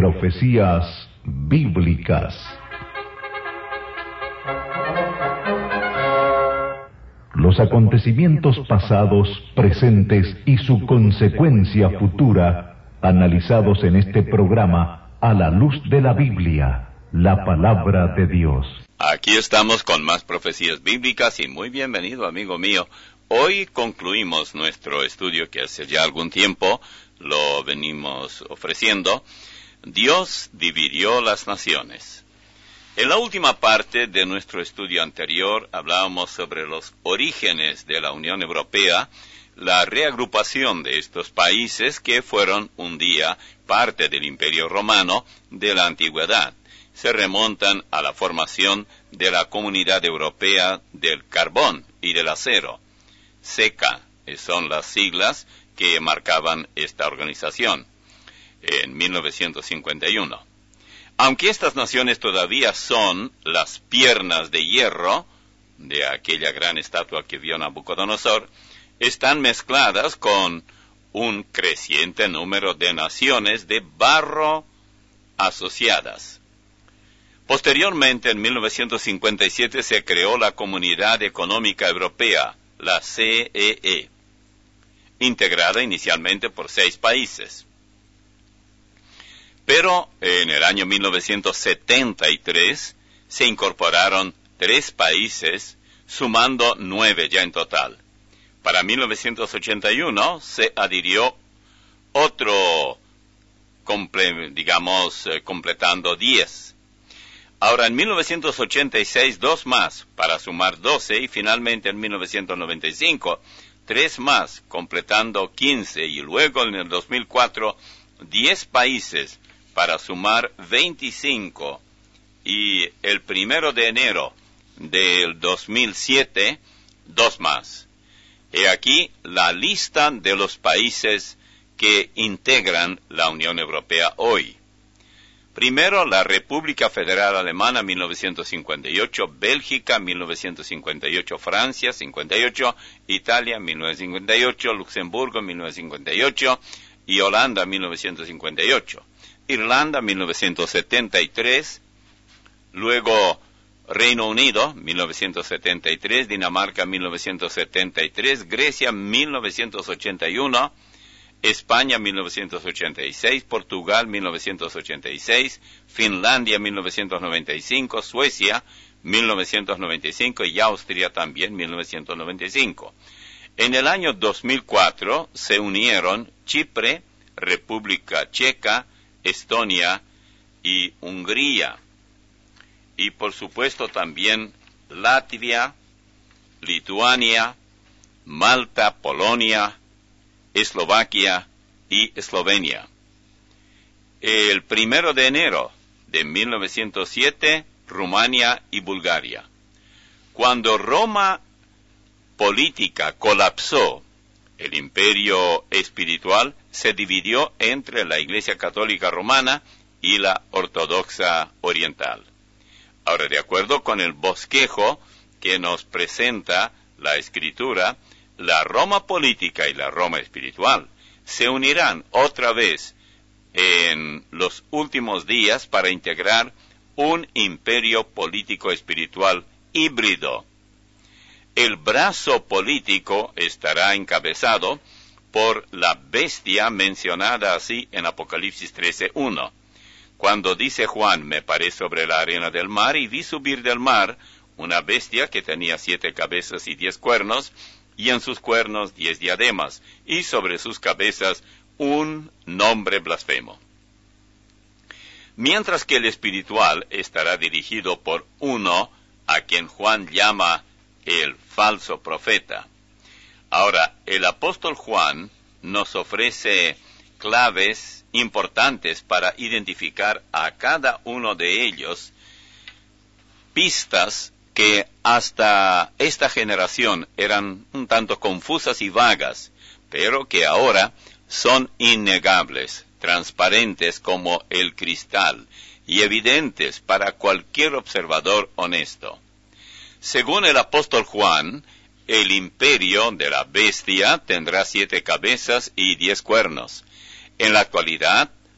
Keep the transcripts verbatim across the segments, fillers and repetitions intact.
Profecías bíblicas. Los acontecimientos pasados, presentes y su consecuencia futura, analizados en este programa a la luz de la Biblia, la palabra de Dios. Aquí estamos con más profecías bíblicas y muy bienvenido, amigo mío. Hoy concluimos nuestro estudio que hace ya algún tiempo lo venimos ofreciendo. Dios dividió las naciones. En la última parte de nuestro estudio anterior hablábamos sobre los orígenes de la Unión Europea, la reagrupación de estos países que fueron un día parte del Imperio Romano de la Antigüedad. Se remontan a la formación de la Comunidad Europea del Carbón y del Acero. SECA son las siglas que marcaban esta organización en mil novecientos cincuenta y uno. Aunque estas naciones todavía son las piernas de hierro de aquella gran estatua que vio Nabucodonosor, están mezcladas con un creciente número de naciones de barro asociadas. Posteriormente, en mil novecientos cincuenta y siete, se creó la Comunidad Económica Europea, la C E E, integrada inicialmente por seis países. Pero en el año mil novecientos setenta y tres se incorporaron tres países, sumando nueve ya en total. Para mil novecientos ochenta y uno se adhirió otro, comple- digamos, eh, completando diez. Ahora, en mil novecientos ochenta y seis, dos más, para sumar doce, y finalmente en mil novecientos noventa y cinco, tres más, completando quince, y luego en el dos mil cuatro, diez países, para sumar veinticinco, y el primero de enero del dos mil siete, dos más. He aquí la lista de los países que integran la Unión Europea hoy. Primero, la República Federal Alemana, mil novecientos cincuenta y ocho, Bélgica, mil novecientos cincuenta y ocho, Francia, cincuenta y ocho, Italia, mil novecientos cincuenta y ocho, Luxemburgo, mil novecientos cincuenta y ocho, y Holanda, mil novecientos cincuenta y ocho. Irlanda, mil novecientos setenta y tres, luego Reino Unido, mil novecientos setenta y tres, Dinamarca, mil novecientos setenta y tres, Grecia, mil novecientos ochenta y uno, España, mil novecientos ochenta y seis, Portugal, mil novecientos ochenta y seis, Finlandia, mil novecientos noventa y cinco, Suecia, mil novecientos noventa y cinco, y Austria también, mil novecientos noventa y cinco. En el año dos mil cuatro se unieron Chipre, República Checa, Estonia y Hungría. Y por supuesto también Latvia, Lituania, Malta, Polonia, Eslovaquia y Eslovenia. El primero de enero de mil novecientos siete, Rumania y Bulgaria. Cuando Roma política colapsó, el imperio espiritual se dividió entre la Iglesia Católica Romana y la Ortodoxa Oriental. Ahora, de acuerdo con el bosquejo que nos presenta la Escritura, la Roma política y la Roma espiritual se unirán otra vez en los últimos días para integrar un imperio político espiritual híbrido. El brazo político estará encabezado por la bestia mencionada así en Apocalipsis trece uno. Cuando dice Juan, me paré sobre la arena del mar y vi subir del mar una bestia que tenía siete cabezas y diez cuernos, y en sus cuernos diez diademas, y sobre sus cabezas un nombre blasfemo. Mientras que el espiritual estará dirigido por uno a quien Juan llama el falso profeta. Ahora, el apóstol Juan nos ofrece claves importantes para identificar a cada uno de ellos, pistas que hasta esta generación eran un tanto confusas y vagas, pero que ahora son innegables, transparentes como el cristal y evidentes para cualquier observador honesto. Según el apóstol Juan, el imperio de la bestia tendrá siete cabezas y diez cuernos. En la actualidad,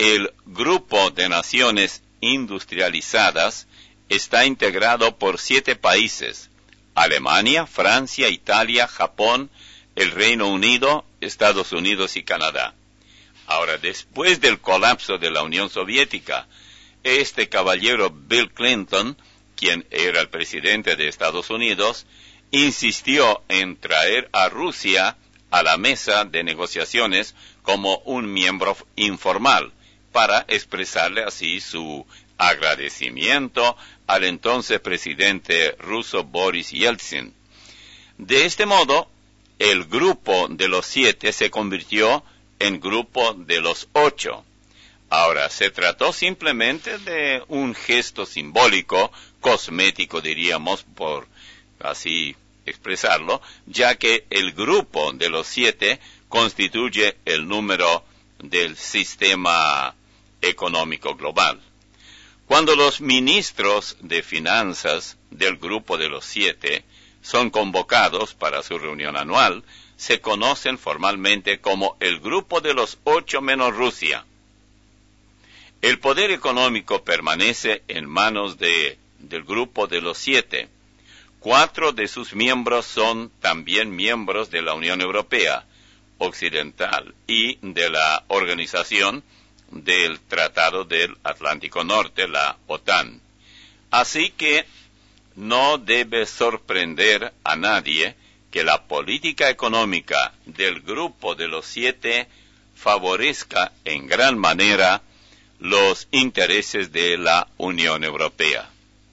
el grupo de naciones industrializadas está integrado por siete países: Alemania, Francia, Italia, Japón, el Reino Unido, Estados Unidos y Canadá. Ahora, después del colapso de la Unión Soviética, este caballero Bill Clinton, quien era el presidente de Estados Unidos, insistió en traer a Rusia a la mesa de negociaciones como un miembro informal, para expresarle así su agradecimiento al entonces presidente ruso Boris Yeltsin. De este modo, el grupo de los siete se convirtió en grupo de los ocho. Ahora, se trató simplemente de un gesto simbólico, cosmético diríamos, por así expresarlo, ya que el grupo de los siete constituye el número del sistema económico global. Cuando los ministros de finanzas del grupo de los siete son convocados para su reunión anual, se conocen formalmente como el grupo de los ocho menos Rusia. El poder económico permanece en manos de, del grupo de los siete. Cuatro de sus miembros son también miembros de la Unión Europea Occidental y de la Organización del Tratado del Atlántico Norte, la OTAN. Así que no debe sorprender a nadie que la política económica del grupo de los siete favorezca en gran manera los intereses de la Unión Europea.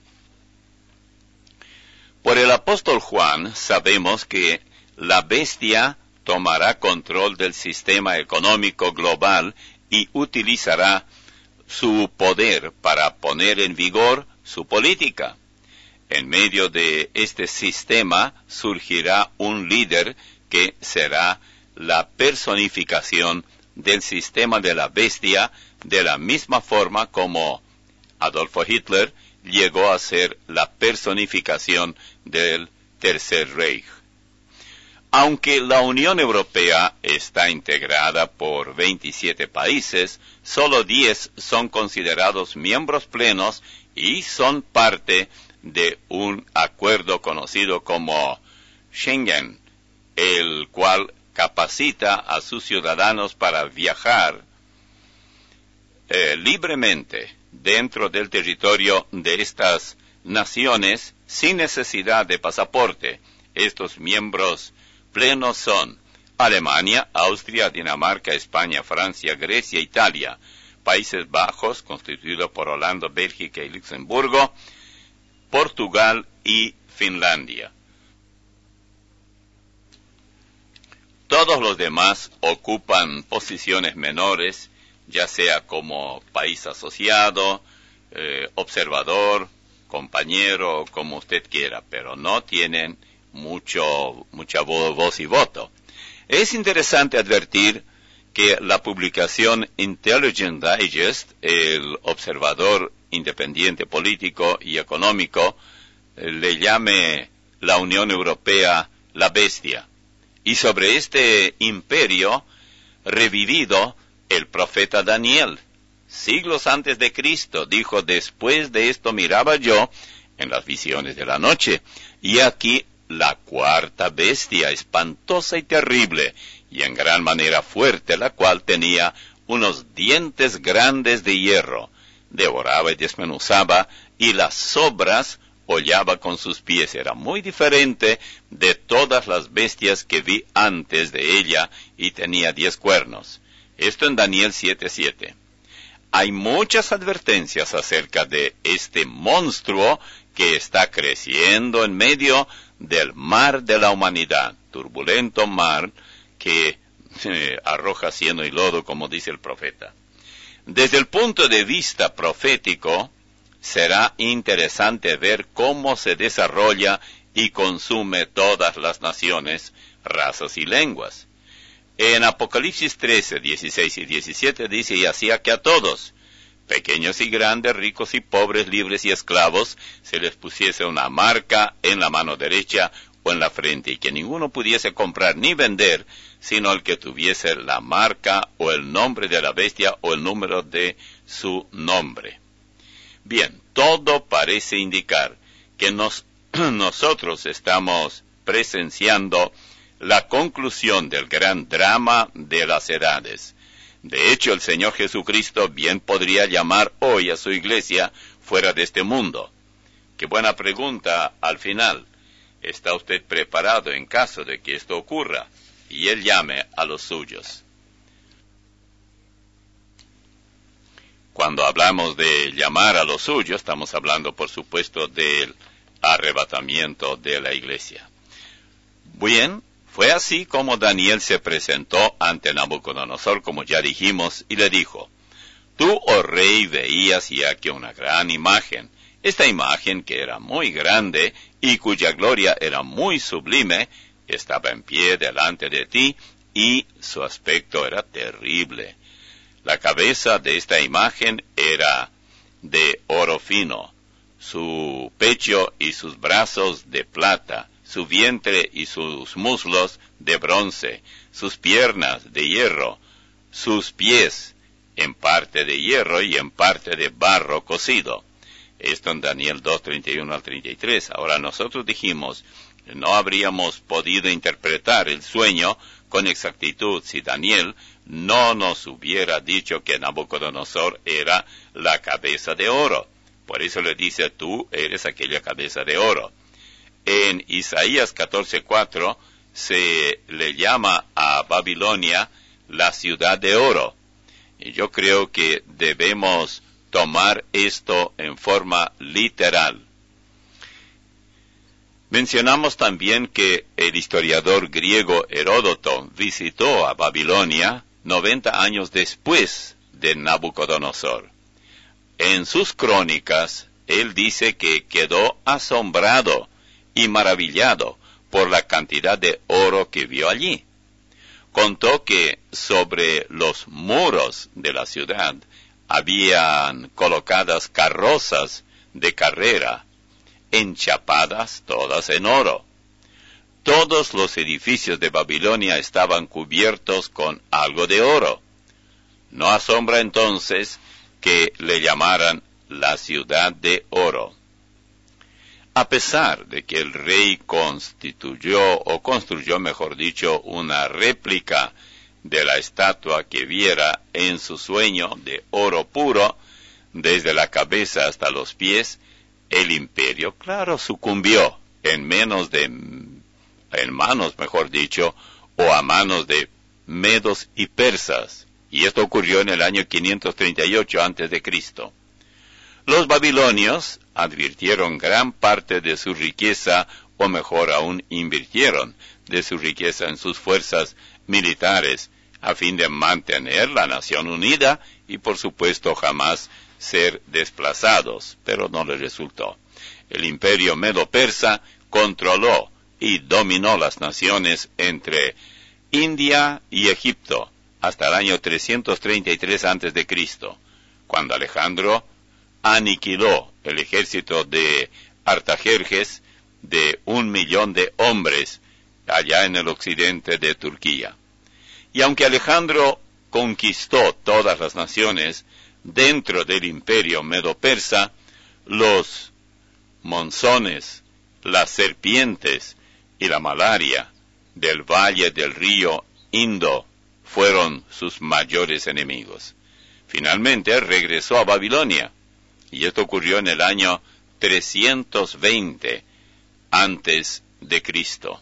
Por el apóstol Juan sabemos que la bestia tomará control del sistema económico global y utilizará su poder para poner en vigor su política. En medio de este sistema surgirá un líder que será la personificación del sistema de la bestia, de la misma forma como Adolfo Hitler llegó a ser la personificación del Tercer Reich. Aunque la Unión Europea está integrada por veintisiete países, solo diez son considerados miembros plenos y son parte de un acuerdo conocido como Schengen, el cual capacita a sus ciudadanos para viajar eh, libremente dentro del territorio de estas naciones sin necesidad de pasaporte. Estos miembros plenos son Alemania, Austria, Dinamarca, España, Francia, Grecia, Italia, Países Bajos, constituido por Holanda, Bélgica y Luxemburgo, Portugal y Finlandia. Todos los demás ocupan posiciones menores, ya sea como país asociado, eh, observador, compañero, como usted quiera, pero no tienen mucho, mucha voz y voto. Es interesante advertir que la publicación Intelligent Digest, el observador independiente político y económico, eh, le llame la Unión Europea la bestia. Y sobre este imperio revivido, el profeta Daniel, siglos antes de Cristo, dijo: después de esto miraba yo en las visiones de la noche, y aquí la cuarta bestia, espantosa y terrible, y en gran manera fuerte, la cual tenía unos dientes grandes de hierro, devoraba y desmenuzaba, y las sobras hollaba con sus pies. Era muy diferente de todas las bestias que vi antes de ella, y tenía diez cuernos. Esto en Daniel siete siete. Hay muchas advertencias acerca de este monstruo que está creciendo en medio del mar de la humanidad, turbulento mar que eh, arroja cieno y lodo, como dice el profeta. Desde el punto de vista profético, será interesante ver cómo se desarrolla y consume todas las naciones, razas y lenguas. En Apocalipsis trece, dieciséis y diecisiete dice: y hacía que a todos, pequeños y grandes, ricos y pobres, libres y esclavos, se les pusiese una marca en la mano derecha o en la frente, y que ninguno pudiese comprar ni vender, sino el que tuviese la marca o el nombre de la bestia o el número de su nombre. Bien, todo parece indicar que nos, nosotros estamos presenciando la conclusión del gran drama de las edades. De hecho, el Señor Jesucristo bien podría llamar hoy a su iglesia fuera de este mundo. Qué buena pregunta al final. ¿Está usted preparado en caso de que esto ocurra y Él llame a los suyos? Cuando hablamos de llamar a los suyos, estamos hablando, por supuesto, del arrebatamiento de la iglesia. Bien, fue así como Daniel se presentó ante Nabucodonosor, como ya dijimos, y le dijo: Tú, oh rey, veías y aquí una gran imagen. Esta imagen, que era muy grande y cuya gloria era muy sublime, estaba en pie delante de ti, y su aspecto era terrible. La cabeza de esta imagen era de oro fino, su pecho y sus brazos de plata, su vientre y sus muslos de bronce, sus piernas de hierro, sus pies en parte de hierro y en parte de barro cocido. Esto en Daniel dos, treinta y uno al treinta y tres. Ahora nosotros dijimos, no habríamos podido interpretar el sueño con exactitud si Daniel no nos hubiera dicho que Nabucodonosor era la cabeza de oro. Por eso le dice: tú eres aquella cabeza de oro. En Isaías catorce cuatro se le llama a Babilonia la ciudad de oro. Y yo creo que debemos tomar esto en forma literal. Mencionamos también que el historiador griego Heródoto visitó a Babilonia noventa años después de Nabucodonosor. En sus crónicas, él dice que quedó asombrado y maravillado por la cantidad de oro que vio allí. Contó que sobre los muros de la ciudad habían colocadas carrozas de carrera, enchapadas todas en oro. Todos los edificios de Babilonia estaban cubiertos con algo de oro. No asombra entonces que le llamaran la ciudad de oro. A pesar de que el rey constituyó, o construyó, mejor dicho, una réplica de la estatua que viera en su sueño de oro puro, desde la cabeza hasta los pies, el imperio, claro, sucumbió en menos de, en manos, mejor dicho, o a manos de medos y persas. Y esto ocurrió en el año quinientos treinta y ocho antes de Cristo. Los babilonios advirtieron gran parte de su riqueza, o mejor aún, invirtieron de su riqueza en sus fuerzas militares, a fin de mantener la nación unida y, por supuesto, jamás ser desplazados, pero no les resultó. El imperio medo-persa controló y dominó las naciones entre India y Egipto hasta el año trescientos treinta y tres antes de Cristo, cuando Alejandro aniquiló el ejército de Artajerjes de un millón de hombres allá en el occidente de Turquía. Y aunque Alejandro conquistó todas las naciones dentro del imperio medo-persa, los monzones, las serpientes y la malaria del valle del río Indo fueron sus mayores enemigos. Finalmente regresó a Babilonia, y esto ocurrió en el año trescientos veinte antes de Cristo,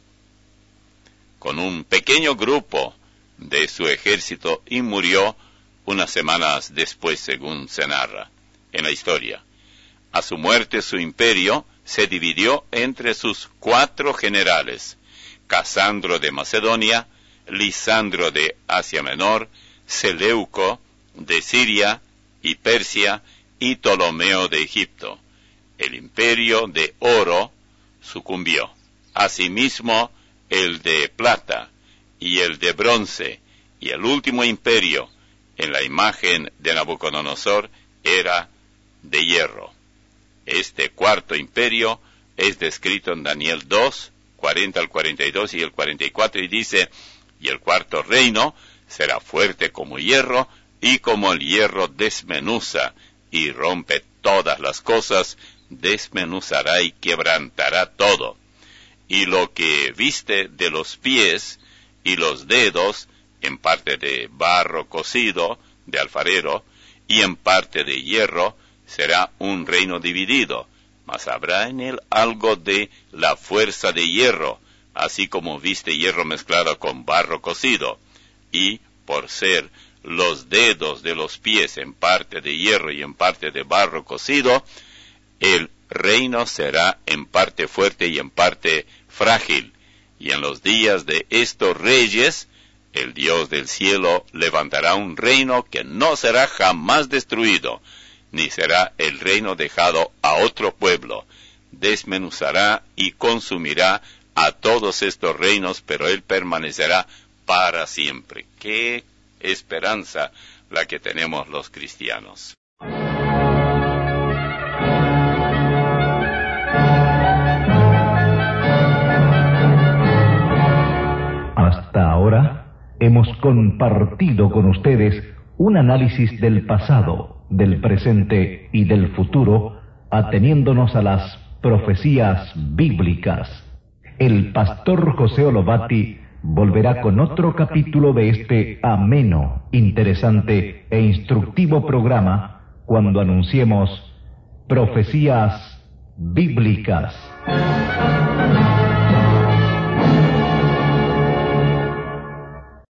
con un pequeño grupo de su ejército, y murió unas semanas después, según se narra en la historia. A su muerte, su imperio se dividió entre sus cuatro generales: Casandro de Macedonia, Lisandro de Asia Menor, Seleuco de Siria y Persia, y Ptolomeo de Egipto. El imperio de oro sucumbió. Asimismo, el de plata y el de bronce, y el último imperio en la imagen de Nabucodonosor era de hierro. Este cuarto imperio es descrito en Daniel dos, cuarenta al cuarenta y dos y el cuarenta y cuatro, y dice: y el cuarto reino será fuerte como hierro, y como el hierro desmenuza y rompe todas las cosas, desmenuzará y quebrantará todo. Y lo que viste de los pies y los dedos, en parte de barro cocido, de alfarero, y en parte de hierro, será un reino dividido, mas habrá en él algo de la fuerza de hierro, así como viste hierro mezclado con barro cocido, y por ser los dedos de los pies en parte de hierro y en parte de barro cocido, el reino será en parte fuerte y en parte frágil. Y en los días de estos reyes, el Dios del cielo levantará un reino que no será jamás destruido, ni será el reino dejado a otro pueblo. Desmenuzará y consumirá a todos estos reinos, pero él permanecerá para siempre. ¡Qué esperanza la que tenemos los cristianos! Hasta ahora hemos compartido con ustedes un análisis del pasado, del presente y del futuro, ateniéndonos a las profecías bíblicas. El pastor José Olobati volverá con otro capítulo de este ameno, interesante e instructivo programa cuando anunciemos Profecías Bíblicas.